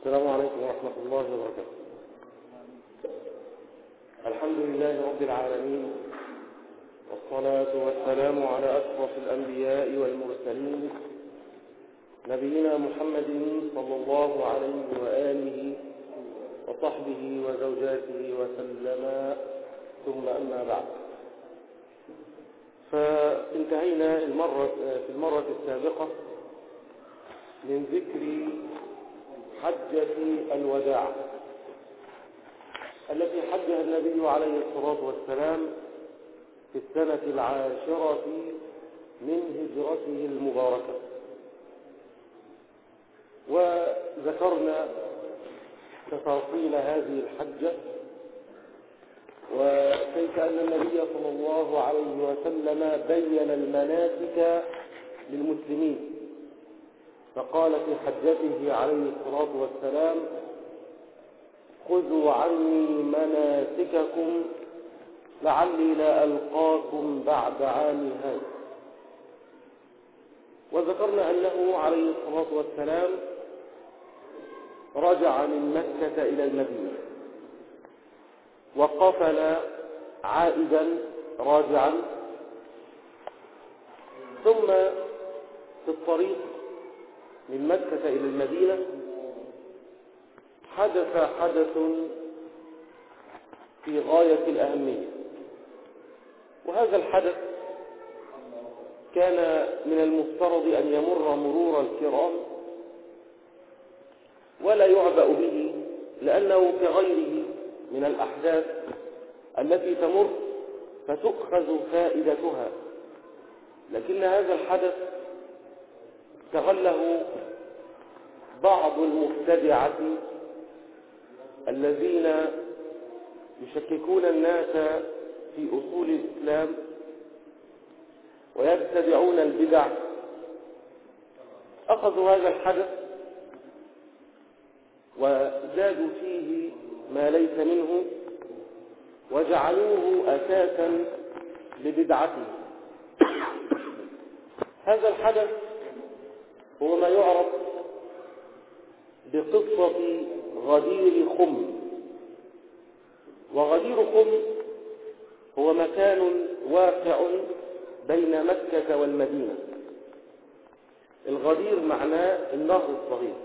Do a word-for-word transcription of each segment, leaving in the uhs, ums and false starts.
السلام عليكم ورحمة الله وبركاته. الحمد لله رب العالمين، والصلاة والسلام على أشرف الأنبياء والمرسلين، نبينا محمد صلى الله عليه وآله وصحبه وزوجاته وسلم، ثم أما بعد. فانتهينا المرة في المرة السابقة من ذكر حجة الوداع التي حجها النبي عليه الصلاة والسلام في السنة العاشرة من هجرته المباركة، وذكرنا تفاصيل هذه الحجة وكيف أن النبي صلى الله عليه وسلم بين المناسك للمسلمين، فقال في حجته عليه الصلاة والسلام: خذوا عني مناسككم لعلي لا ألقاكم بعد عام هذا. وذكرنا أنه عليه الصلاة والسلام رجع من مكة إلى المدينة وقفل عائدا راجعا، ثم في الطريق من مكة إلى المدينة حدث حدث في غاية الأهمية، وهذا الحدث كان من المفترض أن يمر مرور الكرام ولا يعبأ به، لأنه كغيره من الأحداث التي تمر فتؤخذ فائدتها، لكن هذا الحدث استغله بعض المبتدعة الذين يشككون الناس في أصول الإسلام ويبتدعون البدع. أخذوا هذا الحدث وزادوا فيه ما ليس منه وجعلوه أساسا لبدعته. هذا الحدث هو ما يعرف بقصة غدير خم. وغدير خم هو مكان واقع بين مكة والمدينة. الغدير معناه النهر الصغير،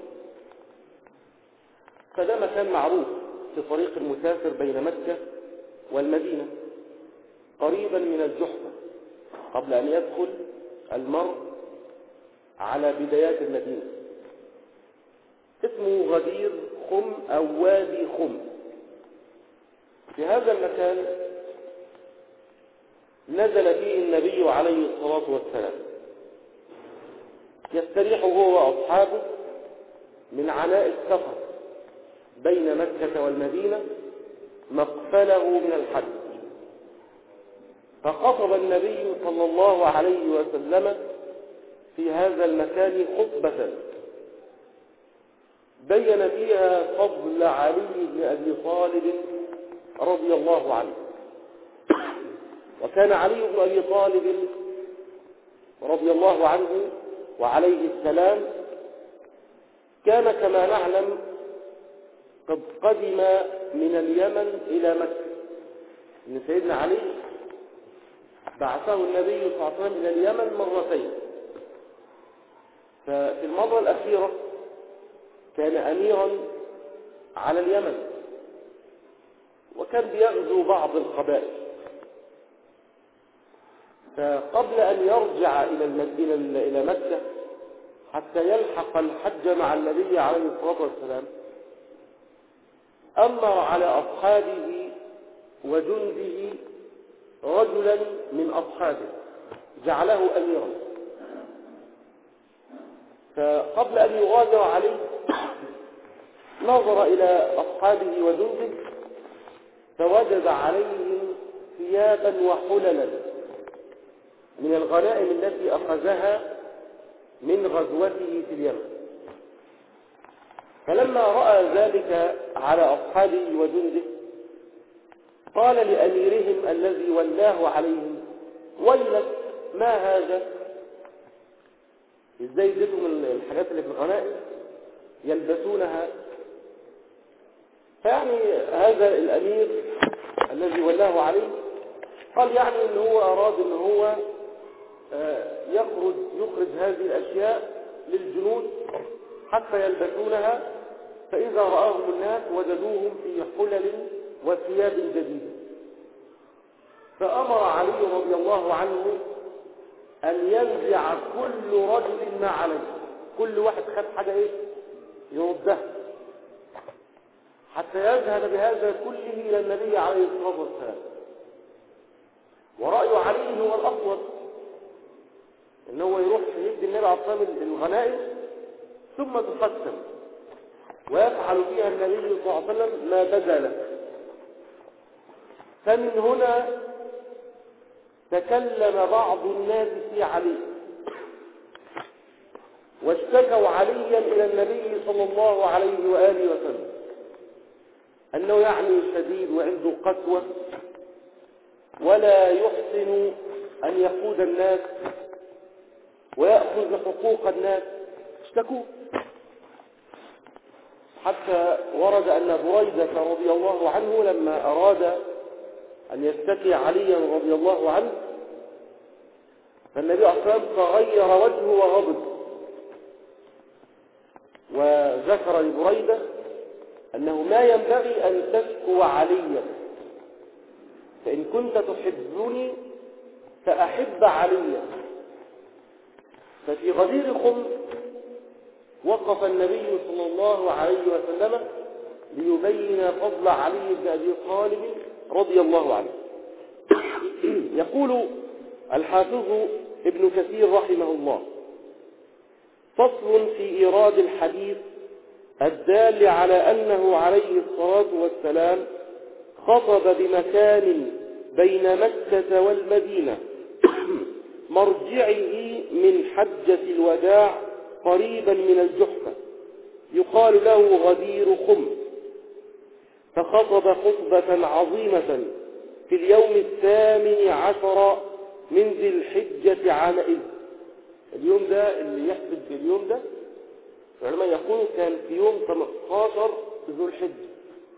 فده مكان معروف في طريق المسافر بين مكة والمدينة، قريبا من الجحفة قبل أن يدخل المرء على بدايات المدينة. اسمه غدير خم أو وادي خم. في هذا المكان نزل فيه النبي عليه الصلاة والسلام يستريح هو وأصحابه من عناء السفر بين مكة والمدينة مقفله من الحج. فخطب النبي صلى الله عليه وسلم في هذا المكان خطبة بين فيها فضل علي بن أبي طالب رضي الله عنه. وكان علي بن أبي طالب رضي الله عنه وعليه السلام كان كما نعلم قد قدم من اليمن إلى مكة، إن سيدنا علي بعثه النبي صلى الله عليه وسلم إلى اليمن مرتين. ففي المرة الأخيرة كان أميرا على اليمن، وكان بيغزو بعض القبائل. فقبل أن يرجع إلى المدينة إلى مكة حتى يلحق الحج مع النبي عليه الصلاة والسلام، أمر على أصحابه وجنده رجلا من أصحابه جعله أميرا. فقبل أن يغادر عليه نظر إلى أصحابه وجنده فوجد عليهم ثيابا وحللا من الغنائم التي أخذها من غزوته في اليمن. فلما رأى ذلك على أصحابه وجنده قال لأميرهم الذي ولاه عليهم: ويلك، ما هذا؟ ازاي اديتهم الحاجات اللي في الغنائم يلبسونها يعني هذا الأمير الذي ولاه عليه قال يعني إن هو أراد إن هو يخرج يخرج هذه الأشياء للجنود حتى يلبسونها، فإذا رآهم الناس وجدوهم في حلل وثياب جديدة. فأمر علي رضي الله عنه أن ينزع كل رجل ما عليه، كل واحد خد حاجة إيه يردها، حتى يذهب بهذا كله إلى النبي عليه الصلاة والسلام. ورأي علي هو الأفضل، إن هو يروح يدي النبي عليه الصلاة والسلام الغنائم ثم تقسم، ويفعل فيها النبي صلى الله عليه وسلم ما بدا له. فمن هنا تكلم بعض الناس في علي، واشتكوا عليا إلى النبي صلى الله عليه وآله وسلم أنه يعني شديد وعنده قسوة ولا يحسن أن يقود الناس ويأخذ حقوق الناس، اشتكوا حتى ورد أن بريدة رضي الله عنه لما أراد أن يستكي عليا رضي الله عنه، فالنبي عليه الصلاة والسلام تغير وجهه وغضب، وذكر لبريدة أنه ما ينبغي أن تشكو عليا، فإن كنت تحبني فأحب عليا. ففي غدير خم وقف النبي صلى الله عليه وسلم ليبين فضل علي بن أبي طالب رضي الله عنه. يقول الحافظ ابن كثير رحمه الله: فصل في إيراد الحديث الدال على أنه عليه الصلاة والسلام خطب بمكان بين مكة والمدينة مرجعه من حجة الوداع قريبا من الجحفة يقال له غدير خم، فخطب خطبة عظيمة في اليوم الثامن عشر من ذي الحجة عامئذ. اليوم ده اللي يحدث في اليوم ده العلماء يقولوا كان في يوم ثمانية عشر ذو الحجة،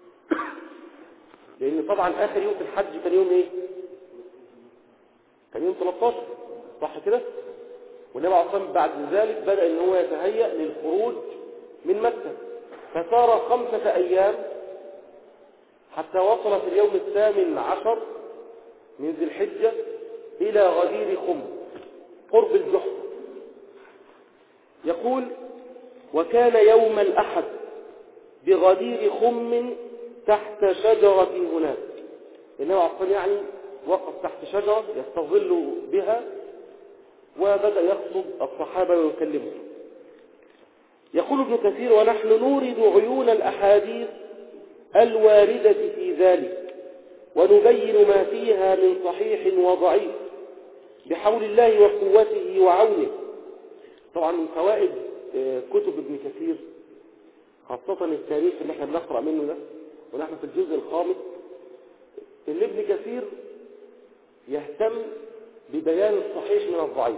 لأن طبعا آخر يوم في الحج كان يوم إيه؟ كان يوم ثلاثة عشر، صح كده؟ والنبي عليه الصلاة والسلام بعد ذلك بدأ إن هو يتهيأ للخروج من مكة، فسار خمسة أيام حتى وصل في اليوم الثامن عشر من ذي الحجة إلى غدير خم قرب الجحفة. يقول: وكان يوم الأحد بغدير خم تحت شجرة هناك. النبي عليه الصلاة يعني وقف تحت شجرة يستظل بها وبدأ يخطب الصحابة ويكلمهم. يقول ابن كثير: ونحن نورد عيون الأحاديث الواردة في ذلك ونبين ما فيها من صحيح وضعيف بحول الله وقوته وعونه. طبعا من فوائد كتب ابن كثير خاصة التاريخ اللي احنا بنقرأ منه ده، ونحن في الجزء الخامس، اللي ابن كثير يهتم ببيان الصحيح من الضعيف،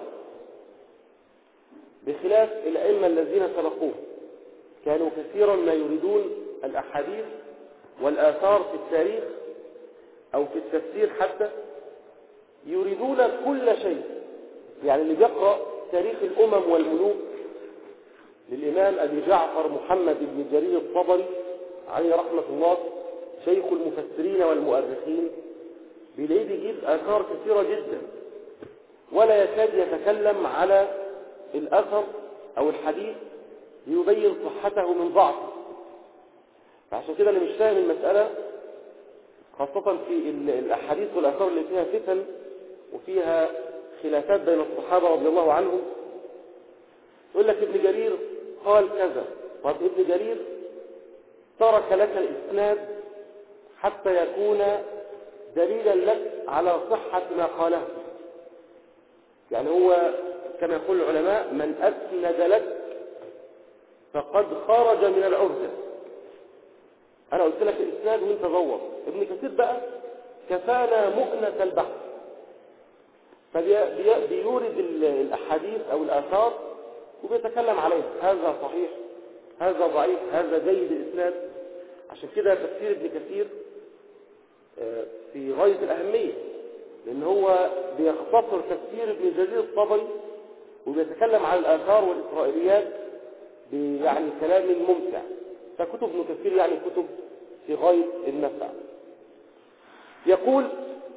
بخلاف الأئمة الذين سبقوه كانوا كثيرا ما يريدون الأحاديث والآثار في التاريخ أو في التفسير، حتى يريدون كل شيء. يعني اللي بيقرأ تاريخ الأمم والملوك للإمام أبي جعفر محمد بن جرير الطبري عليه رحمة الله، شيخ المفسرين والمؤرخين، بيلاقيه بيجيب آثار كثيرة جدا ولا يكاد يتكلم على الأثر أو الحديث ليبين صحته من ضعفه. فعشان كده اللي مش فاهم المسألة، خاصة في الأحاديث والآثار اللي فيها فتن وفيها خلافات بين الصحابة رضي الله عنهم، يقول لك ابن جرير قال كذا. طب ابن جرير ترك لك الإسناد حتى يكون دليلا لك على صحة ما قاله. يعني هو كما يقول العلماء: من أسند لك فقد خرج من العرضة. أنا قلت لك الإسناد وانت دور. ابن كثير بقى كفانا مؤنة البحث، فبيورد الأحاديث أو الآثار وبيتكلم عليها: هذا صحيح، هذا ضعيف، هذا جيد الإسناد. عشان كده تفسير ابن كثير في غاية الأهمية، لأن هو بيختصر تفسير ابن جرير الطبري وبيتكلم عن الآثار والإسرائيليات يعني كلام ممتع. فكتب ابن كثير يعني كتب في غاية النفع. يقول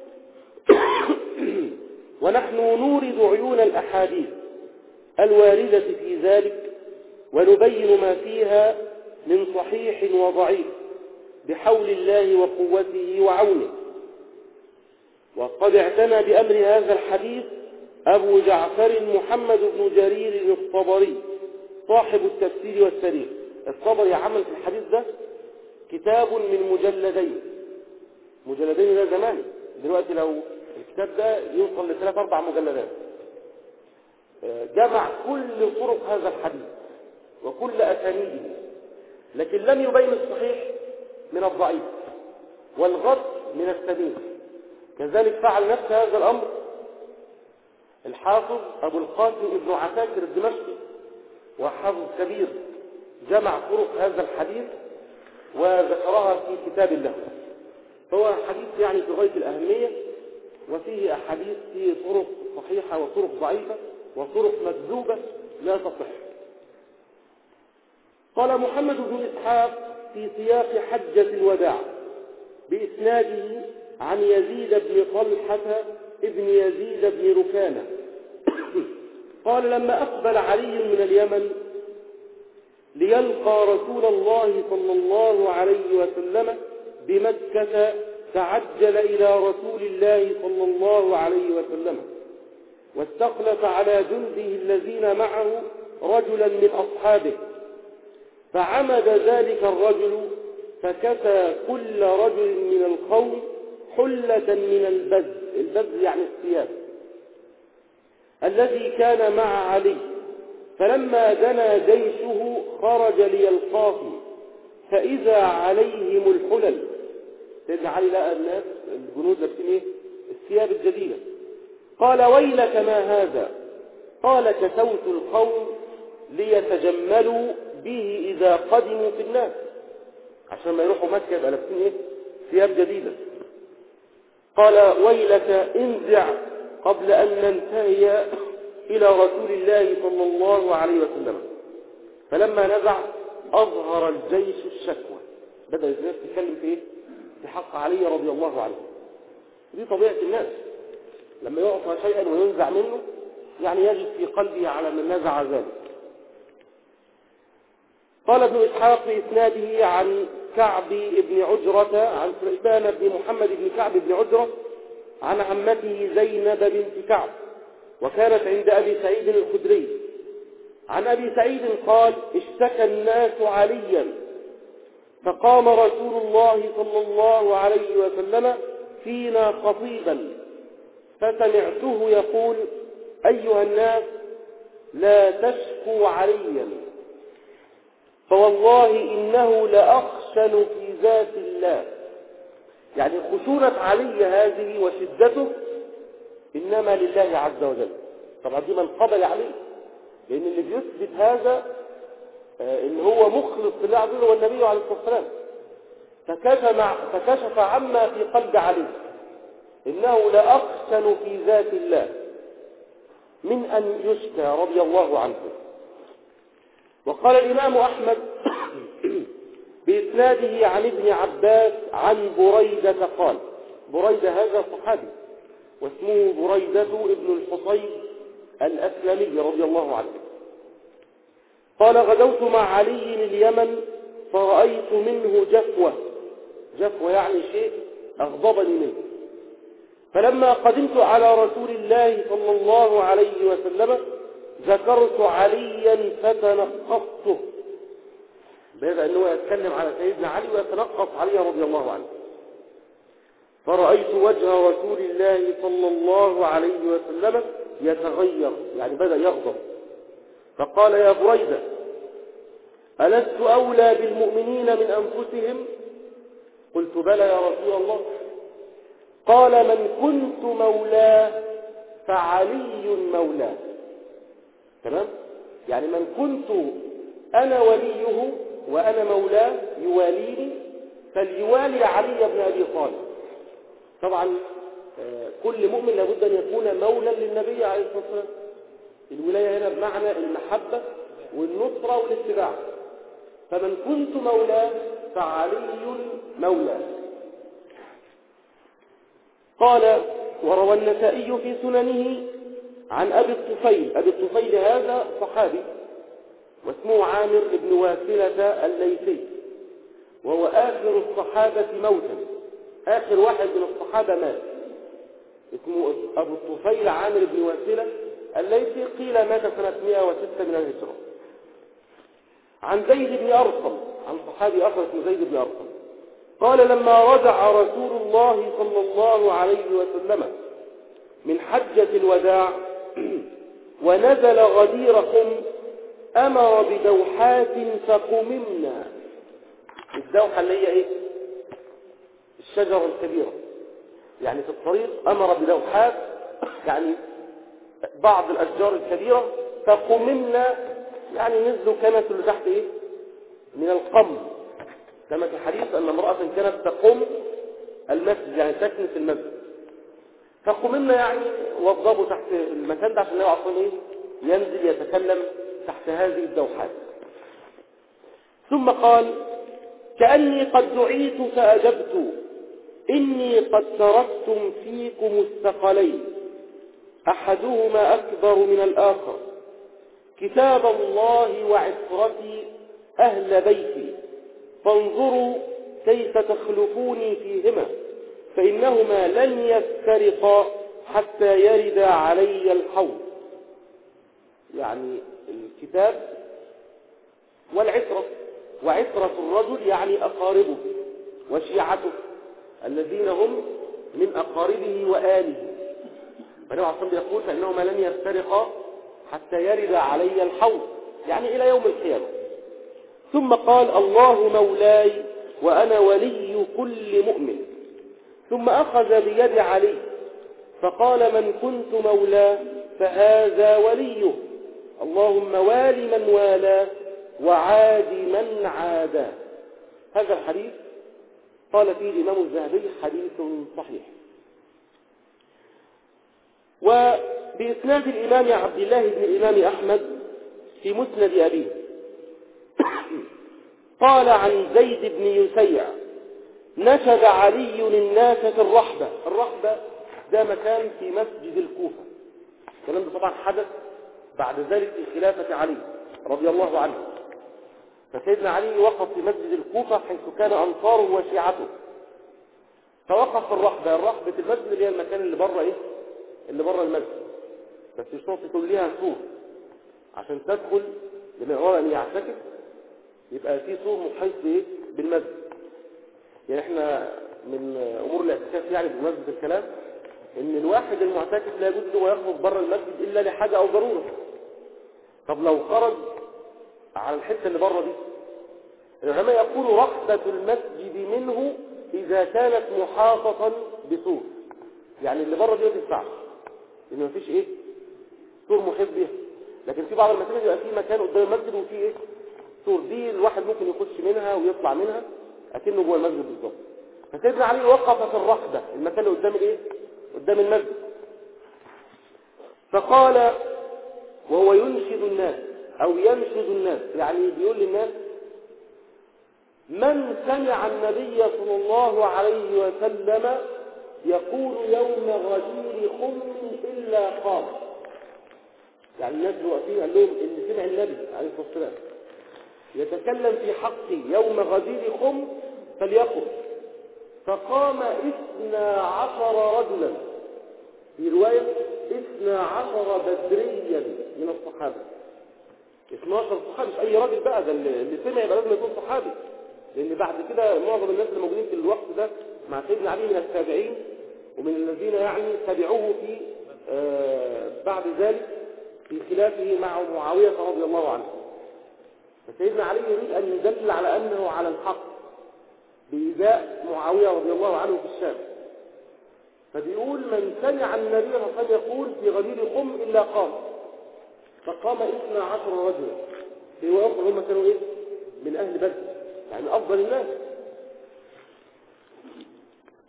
ونحن نورد عيون الأحاديث الواردة في ذلك ونبين ما فيها من صحيح وضعيف بحول الله وقوته وعونه. وقد اعتنى بأمر هذا الحديث أبو جعفر محمد بن جرير الطبري صاحب التفسير والتاريخ. الطبري عمل في الحديث ده كتاب من مجلدين، مجلدين ده زمان، دلوقتي لو الكتاب ده يوصل لثلاث أربع مجلدات، جمع كل طرق هذا الحديث وكل أسانيده، لكن لم يبين الصحيح من الضعيف والغط من السمين. كذلك فعل نفس هذا الأمر الحافظ أبو القاسم ابن عساكر الدمشقي، وحافظ كبير، جمع طرق هذا الحديث وذكرها في كتاب له. فهو حديث يعني في غاية الأهمية، وفيه أحاديث فيه طرق صحيحة وطرق ضعيفة وطرق مكذوبة لا تصح. قال محمد بن إسحاق في سياق حجة الوداع بإسناده عن يزيد بن طلحة ابن يزيد بن ركانة قال لما أقبل علي من اليمن ليلقى رسول الله صلى الله عليه وسلم بمكة تعجل إلى رسول الله صلى الله عليه وسلم، واستخلف على جنده الذين معه رجلا من أصحابه، فعمد ذلك الرجل فكسى كل رجل من القوم حلة من البز، البز يعني الثياب، الذي كان مع علي. فلما دنا جيشه خرج ليلقاه فإذا عليهم الحلل. سيدنا علي لقى الناس الجنود لابسين ايه؟ الثياب الجديدة. قال ويلك ما هذا؟ قال كسوت القوم ليتجملوا به إذا قدموا في الناس، عشان ما يروحوا مكة يبقى لابسين ايه؟ ثياب جديدة. قال ويلك انزع قبل أن ننتهي إلى رسول الله صلى الله عليه وسلم. فلما نزع أظهر الجيش الشكوى، بدأ الناس تتكلم في إيه؟ في حق علي رضي الله عنه. دي طبيعة الناس، لما يعطى شيئا وينزع منه يعني يجد في قلبه على من نزع ذلك. قال ابن إسحاق في إسناده عن كعب بن عجرة عن سليمان بن محمد بن كعب بن عجرة عن عمته زينب بنت كعب، وكانت عند أبي سعيد الخدري. عن أبي سعيد قال اشتكى الناس عليا، فقام رسول الله صلى الله عليه وسلم فينا خطيبا، فسمعته يقول أيها الناس لا تشكوا عليا، فوالله إنه لأخشن في ذات الله. يعني خشونة علي هذه وشدته إنما لله عز وجل. طبعا دي منقبة عليه، لأن اللي بيثبت هذا آه إن هو مخلص لله عز وجل والنبي عليه الصلاة والسلام. فكشف, فكشف عما في قلب علي، إنه لأخشن في ذات الله من أن يشكى رضي الله عنه. وقال الإمام أحمد بإسناده عن ابن عباس عن بريدة قال، بريدة هذا صحابي واسمه بريدة ابن الحصيب الأسلمي رضي الله عنه، قال غدوت مع علي اليمن فرأيت منه جفوة، جفوة يعني شيء أغضبني منه، فلما قدمت على رسول الله صلى الله عليه وسلم ذكرت عليا فتنقصته، بدأ أنه يتكلم على سيدنا علي ويتنقص علي رضي الله عنه. فرأيت وجه رسول الله صلى الله عليه وسلم يتغير، يعني بدأ يغضب، فقال يا بريدة ألست أولى بالمؤمنين من أنفسهم؟ قلت بلى يا رسول الله. قال من كنت مولاه فعلي مولاه. تمام؟ يعني من كنت أنا وليه وأنا مولاه يواليني، فليوالي علي بن أبي طالب. طبعا كل مؤمن لابد أن يكون مولا للنبي عليه الصلاة والسلام. الولاية هنا بمعنى المحبة والنصرة والاتباع. فمن كنت مولاه فعلي مولاه. قال: وروى النسائي في سننه عن أبي الطفيل. أبي الطفيل هذا صحابي واسمه عامر بن واسلة الليثي، وهو آخر الصحابة موتا، آخر واحد من الصحابة مات، اسمه أبو الطفيل عامر بن واسلة الليثي. قيل مات سنة مئة وستة من الهجرة. عن زيد بن أرقم، عن صحابي آخر اسمه زيد بن أرقم، قال: لما رجع رسول الله صلى الله عليه وسلم من حجة الوداع ونزل غدير قم أمر بدوحات فقممنا. الدوحة اللي هي إيه؟ الشجرة الكبيرة. يعني في الطريق أمر بدوحات، يعني بعض الأشجار الكبيرة. فقممنا يعني نزلوا كانت اللي تحت إيه؟ من القم. كما في الحديث أن امرأة كانت تقوم المسجد، يعني تكنس المسجد. فقممنا يعني وضبوا تحت المكان ده عشان يعرفون إيه؟ ينزل يتكلم تحت هذه الدوحات. ثم قال: كأني قد دعيت فأجبت، إني قد تركتم فيكم الثقلين أحدهما أكبر من الآخر، كتاب الله وعترتي أهل بيتي، فانظروا كيف تخلفوني فيهما، فإنهما لن يفترقا حتى يرد علي الحوض. يعني الكتاب والعترة، وعترة الرجل يعني أقاربه وشيعته الذين هم من أقاربه وآله. فالنبي عليه الصلاة والسلام يقول: فإنهما لن يفترقا حتى يرد علي الحوض، يعني إلى يوم القيامة. ثم قال: الله مولاي وأنا ولي كل مؤمن. ثم أخذ بيد علي فقال: من كنت مولاه فهذا وليه، اللهم وال من والاه وعاد من عاداه. هذا الحديث قال فيه الإمام الذهبي حديث صحيح. وبإسناد الإمام عبد الله بن الإمام أحمد في مسند أبيه قال عن زيد بن يسيع: نشد علي الناس في الرحبة. الرحبة ده مكان في مسجد الكوفة. الكلام ده طبعا حدث بعد ذلك في خلافة علي رضي الله عنه. فسيدنا علي وقف في مسجد الكوفة حيث كان أنصاره وشيعته، فوقف في الرحبة. الرحبة المسجد اللي هي المكان اللي بره إيه؟ اللي بره المسجد، بس الشرطة تقول ليها سور عشان تدخل لمن أراد أن يعتكف، يبقى في سور محيط بإيه؟ بالمسجد. يعني احنا من أمور الاعتكاف يعني بمناسبة الكلام إن الواحد المعتكف لا يجوز له يخرج بره المسجد إلا لحاجة أو ضرورة. طب لو خرج على الحتة اللي بره دي، العلماء يقولوا رحبة المسجد منه إذا كانت محاطة بسور، يعني اللي بره دي ما تنفعش لأن ما فيش إيه؟ سور محيط بيها. لكن في بعض المساجد يبقى في مكان قدام المسجد وفي إيه؟ سور، دي الواحد ممكن يخش منها ويطلع منها أكنه جوه المسجد بالظبط. فسيدنا علي وقف في الرحبة، المكان اللي قدام الإيه؟ قدام المسجد. فقال وهو ينشد الناس أو ينشد الناس، يعني بيقول للناس: من سمع النبي صلى الله عليه وسلم يقول يوم غدير خم إلا قام. يعني الناس دلوقتي قال لهم إن سمع النبي عليه الصلاة والسلام يتكلم في حقي يوم غدير خم فليقم. فقام اثنا عشر رجلا، في رواية اثنا عشر بدريا من الصحابة. اثنا عشر صحابي، مش أي راجل بقى، ده اللي سمع يبقى لازم يكون صحابي، لأن بعد كده معظم الناس اللي موجودين في الوقت ده مع سيدنا علي من التابعين ومن الذين يعني تبعوه في آه بعد ذلك في خلافه مع معاوية رضي الله عنه. فسيدنا علي يريد أن يدل على أنه على الحق بإيذاء معاوية رضي الله عنه في الشام. فبيقول: من سمع النبي صلى الله عليه وسلم يقول في غدير قم إلا قام. فقام اثنا عشر رجلا، في وقت هم كانوا إيه؟ من أهل بدر، يعني أفضل الناس.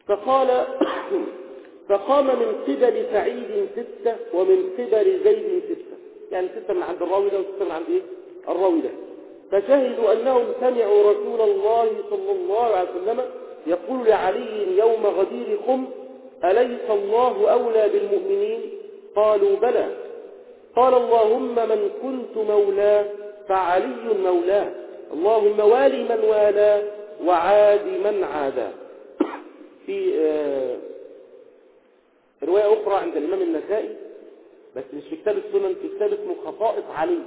فقال فقام من قبل سعيد ستة ومن قبل زيد ستة، يعني ستة من عند الراوي ده وستة من عند إيه؟ الراوي ده. فشهدوا أنهم سمعوا رسول الله صلى الله عليه وسلم يقول لعلي يوم غدير خم: أليس الله أولى بالمؤمنين؟ قالوا بلى. قال: اللهم من كنت مولاه فعلي مولاه، اللهم والي من والاه وعاد من عاداه. في آه رواية أخرى عند الإمام النسائي، بس مش في كتاب السنن، في كتاب اسمه خصائص علي.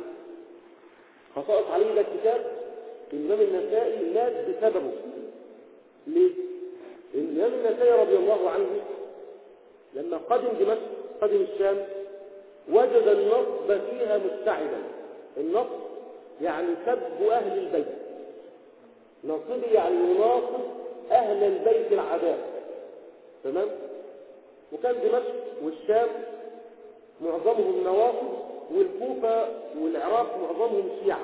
خصائص علي ده كتاب الإمام النسائي مات بسببه. ليه؟ الإمام النسائي رضي الله عنه لما قدم دمشق، قدم الشام، وجد النصب فيها مستعدا. النصب يعني سب أهل البيت، نصب يعني يناصب أهل البيت العداء، تمام؟ وكان دمشق والشام معظمهم نواصب، والكوفة والعراق معظمهم شيعة،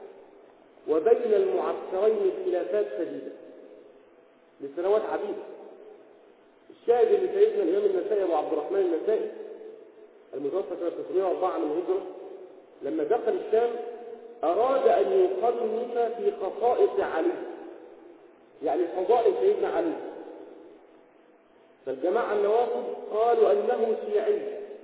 وبين المعسكرين خلافات شديدة لسنوات عديدة. الشاهد اللي سيدنا الإمام النسائي أبو عبد الرحمن النسائي المتوفى سنة تسعمائة وأربعة من الهجرة لما دخل الشام أراد أن يصنف في خصائص علي، يعني فضائل سيدنا علي. فالجماعة النواصب قالوا أنه شيعي،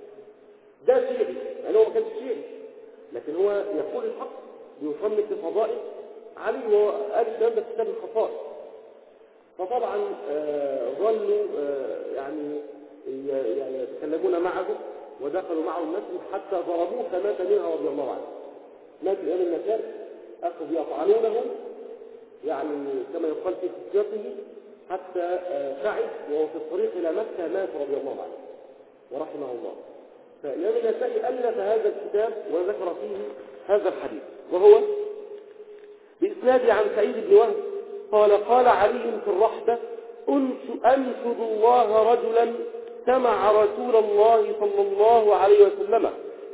ده شيعي، يعني هو ما كانش شيعي، لكن هو يقول الحق، بيصنف في فضائل علي، وهو قال الكلام ده في كتاب الخصائص. فطبعا آه ظلوا آه يعني يعني يتكلمون معه، ودخلوا معه المسجد حتى ضربوه فمات منها رضي الله عنه. مات الإمام النسائي، أخذوا يطعنونه يعني كما يقال في خصيته حتى آه سعد، وهو في الطريق إلى مكة مات رضي الله عنه ورحمه الله. فالإمام النسائي ألف هذا الكتاب وذكر فيه هذا الحديث، وهو بإسناد عن سعيد بن وهب قال: قال علي في الرحبة: أنشد الله رجلا سمع رسول الله صلى الله عليه وسلم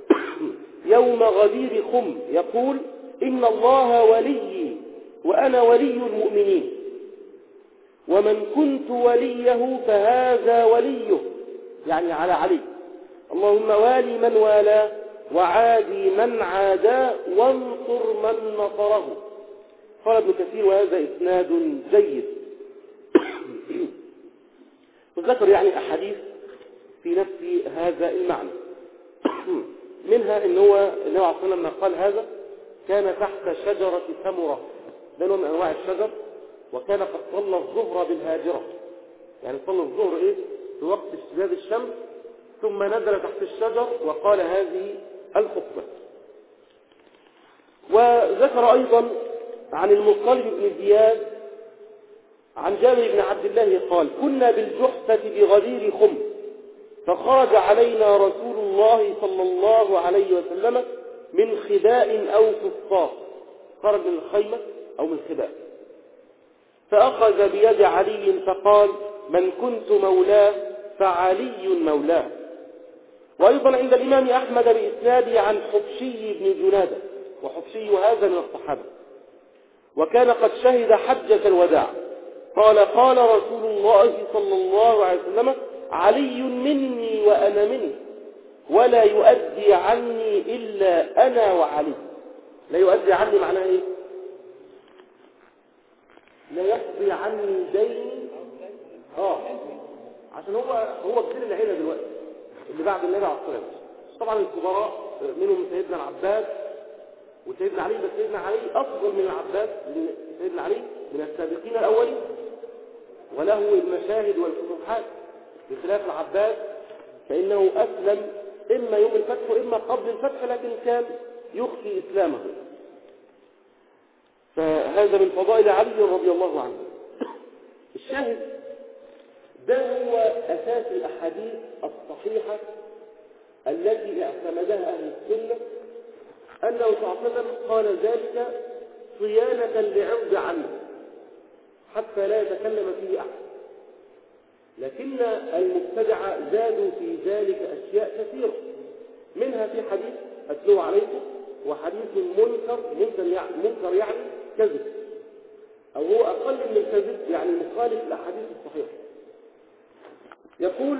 يوم غدير خم يقول: إن الله وليي وأنا ولي المؤمنين، ومن كنت وليه فهذا وليه، يعني على علي، اللهم والي من والاه وعادي من عاداه وانصر من نصره. قال ابن كثير: وهذا إسناد جيد. وذكر يعني أحاديث في نفس هذا المعنى. منها إن هو النبي عليه الصلاة والسلام لما قال هذا كان تحت شجرة ثمرة، ده نوع من أنواع الشجر، وكان قد صلى الظهر بالهاجرة، يعني صلى الظهر إيه في وقت اشتداد الشمس، ثم نزل تحت الشجر وقال هذه الخطبة. وذكر أيضا عن المطلب بن زياد عن جابر بن عبد الله قال: كنا بالجحفة بغدير خم، فخرج علينا رسول الله صلى الله عليه وسلم من خباء أو فسطاط، خرج من الخيمة أو من الخباء، فأخذ بيد علي فقال: من كنت مولاه فعلي مولاه. وأيضا عند الإمام أحمد بإسناده عن حبشي بن جنادة، وحبشي هذا من الصحابة، وكان قد شهد حجة الوداع، قال: قال رسول الله صلى الله عليه وسلم: علي مني وأنا منه، ولا يؤدي عني إلا أنا وعلي. لا يؤدي عني معناه إيه؟ لا يقضي عني دين، آه عشان هو هو كبير العيلة دلوقتي اللي بعد النبي عليه الصلاة والسلام. طبعا الكبراء منهم سيدنا العباس وسيدنا علي، بس سيدنا علي أفضل من العباس، سيدنا علي من السابقين الأولين وله المشاهد والفتوحات، بخلاف العباس فإنه أسلم إما يوم الفتح وإما قبل الفتح، لكن كان يخفي إسلامه. فهذا من فضائل علي رضي الله عنه. الشاهد ده هو أساس الأحاديث الصحيحة التي اعتمدها أهل السنة، أنه صلى الله عليه وسلم قال ذلك صيانة لعرض عنه حتى لا يتكلم فيه أحد. لكن المبتدعة زادوا في ذلك أشياء كثيرة، منها في حديث أتلو عليكم، وحديث منكر منكر يعني, منكر يعني كذب، أو هو أقل من الكذب يعني مخالف الأحاديث الصحيحة. يقول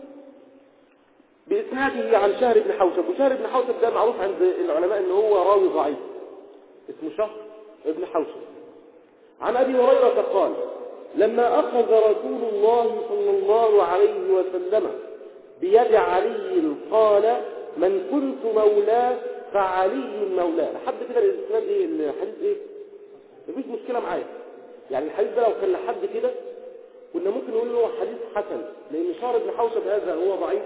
بإسناده عن شهر بن حوشب، وشهر بن حوشب ده معروف عند العلماء أنه هو راوي ضعيف، اسمه شهر بن حوشب. عن أبي هريرة قال: لما أخذ رسول الله صلى الله عليه وسلم بيد علي قال: من كنت مولاه فعلي مولاه. لحد كده الإسناد إيه؟ الحديث إيه؟ مفيش مشكلة معايا، يعني الحديث ده لو كان لحد كده كنا ممكن نقول له حديث حسن، لأن شهر بن حوشب هذا هو ضعيف،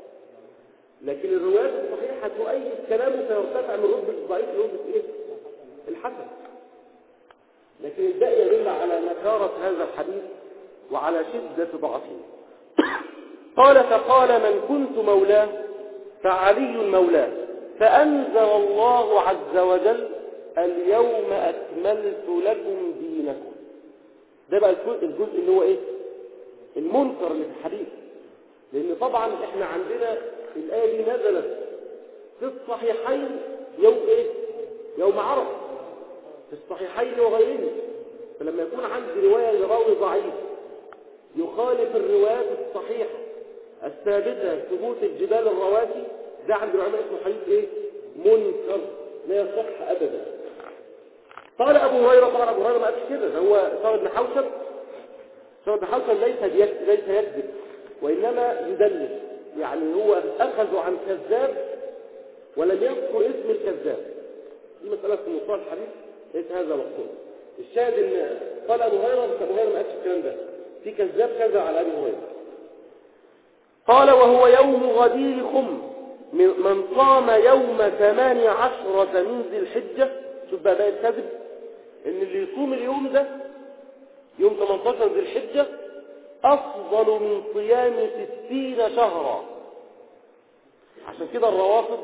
لكن الروايات الصحيحة تؤيد كلامه فيرتفع من رتبة الضعيف لرتبة إيه؟ الحسن. لكن الباقي يدل على نكارة هذا الحديث وعلى شدة ضعفه. قال: فقال: من كنت مولاه فعلي مولاه، فأنزل الله عز وجل: اليوم أكملت لكم دينكم. ده بقى الجزء اللي هو إيه؟ المنكر اللي في الحديث، لأن طبعا إحنا عندنا الآية دي نزلت في الصحيحين يوم إيه؟ يوم عرفة، في الصحيحين وغيره. فلما يكون عندي رواية لراوي ضعيف يخالف الروايات الصحيحة الثابتة ثبوت الجبال الرواسي، ده عند العلماء اسمه حديث ايه؟ منكر، لا يصح ابدا. قال ابو هريره، طبعا ابو هريره ما قالش كده، هو صار بن حوشب صار بن حوشب ليس يكذب ليس يكذب وانما يدلس، يعني هو اخذ عن كذاب ولم يذكر اسم الكذاب. دي مساله في مصطلح الحديث ليس هذا مقصود. الشاهد ان قال ابو هريره، بس ابو هريره ما قالش الكلام ده، في كذاب كذا على ابي هريره. قال: وهو يوم غدير خم، من صام يوم ثمان عشرة من ذي الحجة. شوف بقى بقى الكذب، ان اللي يصوم اليوم ده يوم ثمانية عشر ذي الحجة افضل من صيام ستين شهرا. عشان كده الروافض،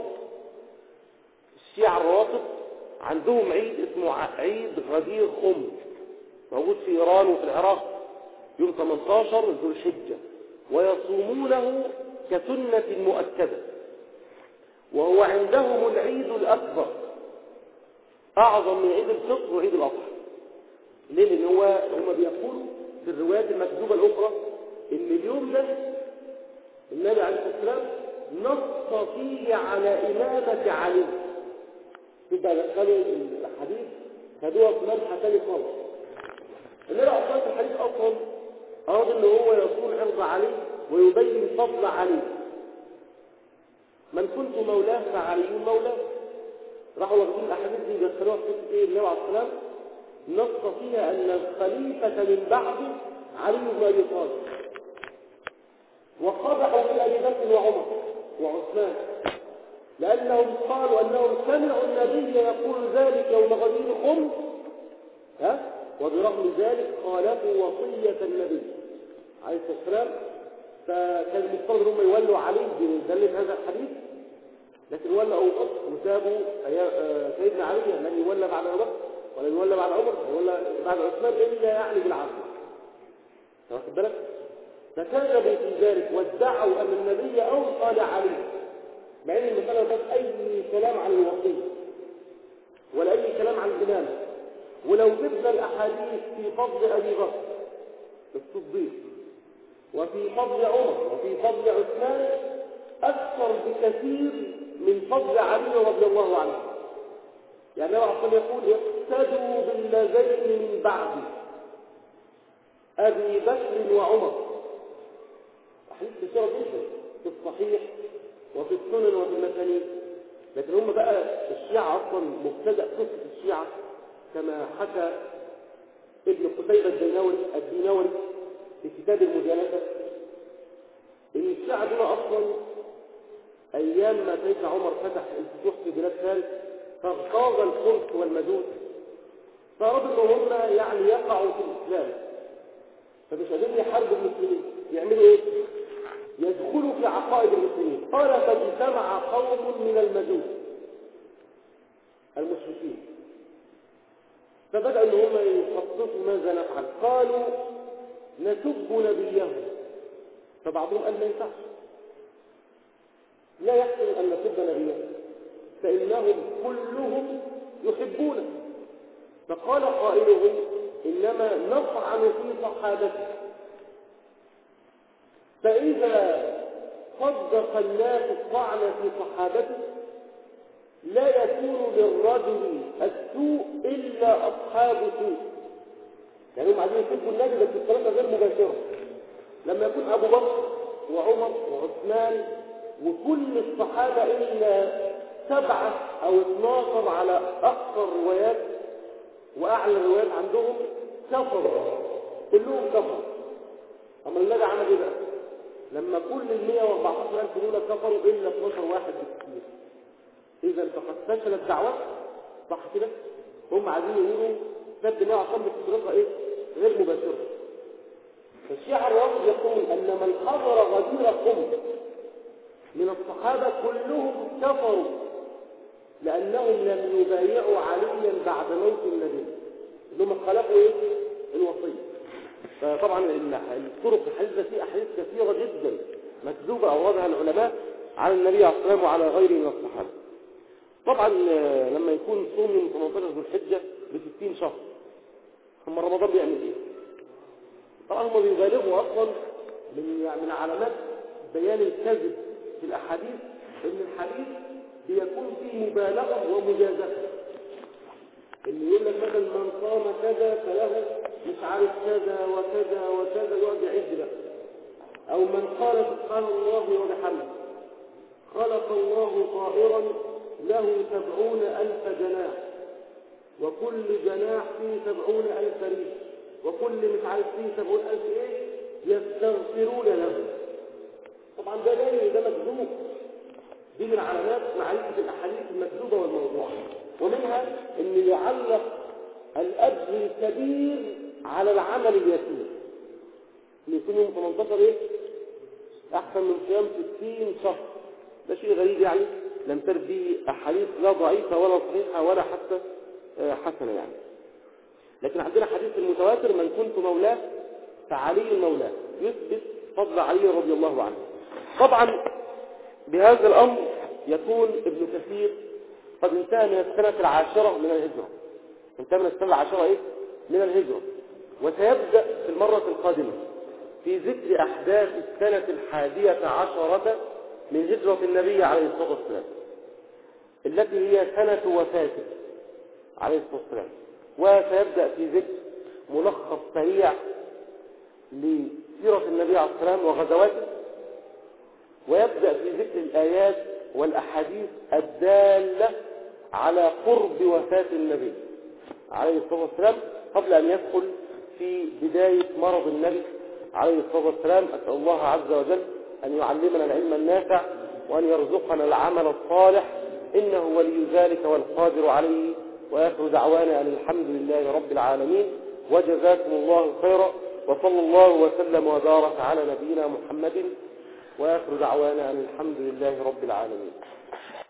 الشيعة الروافض عندهم عيد اسمه عيد غدير خم، موجود في ايران وفي العراق يوم ثمانية عشر ذو الحجة، ويصومونه كسنة مؤكدة، وهو عندهم العيد الأكبر أعظم من عيد الفطر وعيد الأضحى. ليه؟ لأن هو هم بيقولوا في الروايات المكذوبة الأخرى إن اليوم ده النبي عليه الصلاة والسلام نص فيه على إمامة علي. يبقى دخلوا الحديث خدوها في ملحة ثاني خالص. النبي عليه الصلاة والسلام الحديث أصلا أراد إن هو يصون عرض علي ويبين فضل علي. من كنت مولاه فعلي مولاه. راحوا واخدين الأحاديث دي يدخلوها في إيه؟ النبي عليه الصلاة والسلام نص فيها أن الخليفة من بعده علي بن أبي طالب، وقضحوا في أبي بكر وعمر وعثمان، لأنهم قالوا أنهم سمعوا النبي يقول ذلك يوم غدير خم، ها؟ وبرغم ذلك خالفوا وصية النبي عليه الصلاة والسلام. فكان المفترض هم يولوا عليه بدلة هذا الحديث، لكن ولوا أبو بكر وسابوا سيدنا علي لن يولى بعد أبو بكر ولن يولى بعد عمر ولا بعد عثمان إلا يعني بالعدل. واخد بالك؟ فكذبوا في ذلك وادعوا أن النبي أوصى لعلي، مع أن المسألة ما فيهاش أي كلام عن الوصية ولا أي كلام عن الإمامة. ولو جبنا الأحاديث في فضل أبي بكر الصديق وفي فضل عمر وفي فضل عثمان أكثر بكثير من فضل علي رضي الله عنه. يعني النبي عليه الصلاة والسلام يقول: اقتدوا بالذين من بعد أبي بكر وعمر. أحاديث كثيرة جدا في الصحيح وفي السنن وفي المسانيد. لكن هم بقى الشيعة أصلا مبتدأ قصة الشيعة كما حكى ابن قتيبة الدينوري في كتاب المجالسة، إن الشيعة دول أصلا أيام ما سيدنا عمر فتح الفتوح في بلاد فارس فاغتاظ الفرس والمجوس، فأرادوا إن هم يعني يقعوا في الإسلام، فمش قادرين يحاربوا المسلمين. يعملوا إيه؟ يدخلوا في عقائد المسلمين. قال: فاجتمع قوم من المجوس المشركين فبدأوا إن هم يخططوا ماذا نفعل. قالوا: نسب نبيهم. فبعضهم قال: ما ينفعش، لا يحسن أن نسب نبيهم فإنهم كلهم يحبونه. فقال قائلهم: إنما نطعن في صحابته. فإذا صدق الناس الطعن في صحابته لا يكون للرجل السوء إلا أصحاب سوء. يعني هم عايزين يسبوا النبي بس الكلام ده غير مباشر. لما يكون أبو بكر وعمر وعثمان وكل الصحابة إلا سبعة أو اثناشر على أكثر الروايات وأعلى الروايات عندهم كفروا، كلهم كفروا. أما النبي عمل إيه بقى؟ لما كل ال مئة وأربعتاشر ألف دول كفروا إلا اثناشر واحد بالكثير، إذا فقد فشلت دعوته. صح كده؟ هم عايزين يقولوا سب مئة وعشرين بطريقة إيه؟ غير مباشرة. فالشيعة الرافض يقول أن من حضر غدير قم من الصحابة كلهم كفروا لأنهم لم يبايعوا عليا بعد موت النبي، إنهم خلقوا إيه؟ الوصية. فطبعا الطرق الحديث ده فيه أحاديث كثيرة جدا مكذوبة أوردها العلماء على النبي عليه الصلاة والسلام وعلى غيره من الصحابة. طبعا لما يكون صوم يوم ثمانية عشر ذو الحجة بستين شهر، هم رمضان بيعمل إيه؟ طبعا هم بيبالغوا أصلا من يعني من علامات بيان الكذب في الأحاديث إن الحديث بيكون فيه مبالغة ومجازفة. اللي يقول لك مثلا من صام كذا فله مش عارف كذا وكذا وكذا يقعد يعد بقى. أو من قال سبحان الله وبحمده خلق الله طائرا له سبعون ألف جناح وكل جناح فيه سبعون ألف ريش وكل مش عارف فيه سبعون ألف إيه يستغفرون له. طبعا ده باين ده مكذوب. دي من علامات معرفة الأحاديث المكذوبة والموضوعة. ومنها أن يعلق الأجر الكبير على العمل اليسير. اللي يكون يوم ثمانية عشر إيه؟ أحسن من صيام ستين شهر. ده شيء غريب يعني لم ترد به أحاديث لا ضعيفة ولا صحيحة ولا حتى حسنة يعني. لكن عندنا حديث المتواتر من كنت مولاه فعلي مولاه يثبت فضل علي رضي الله عنه. طبعا بهذا الأمر يكون ابن كثير قد انتهى من السنة العاشرة من الهجرة. انتهى من السنة العاشرة إيه؟ من الهجرة. وسيبدأ في المرة القادمة في ذكر أحداث السنة الحادية عشرة من هجرة النبي عليه الصلاة والسلام التي هي سنة وفاته عليه الصلاة والسلام. وسيبدأ في ذكر ملخص سريع لسيرة النبي عليه الصلاة والسلام وغزواته. ويبدأ في ذكر الآيات والأحاديث الدالة على قرب وفاة النبي عليه الصلاة والسلام قبل أن يدخل في بداية مرض النبي عليه الصلاة والسلام. أسأل الله عز وجل أن يعلمنا العلم النافع وأن يرزقنا العمل الصالح إنه ولي ذلك والقادر عليه. وآخر دعوانا أن الحمد لله رب العالمين وجزاكم الله خيرا وصلى الله وسلم وبارك على نبينا محمد وآخر دعوانا أن الحمد لله رب العالمين.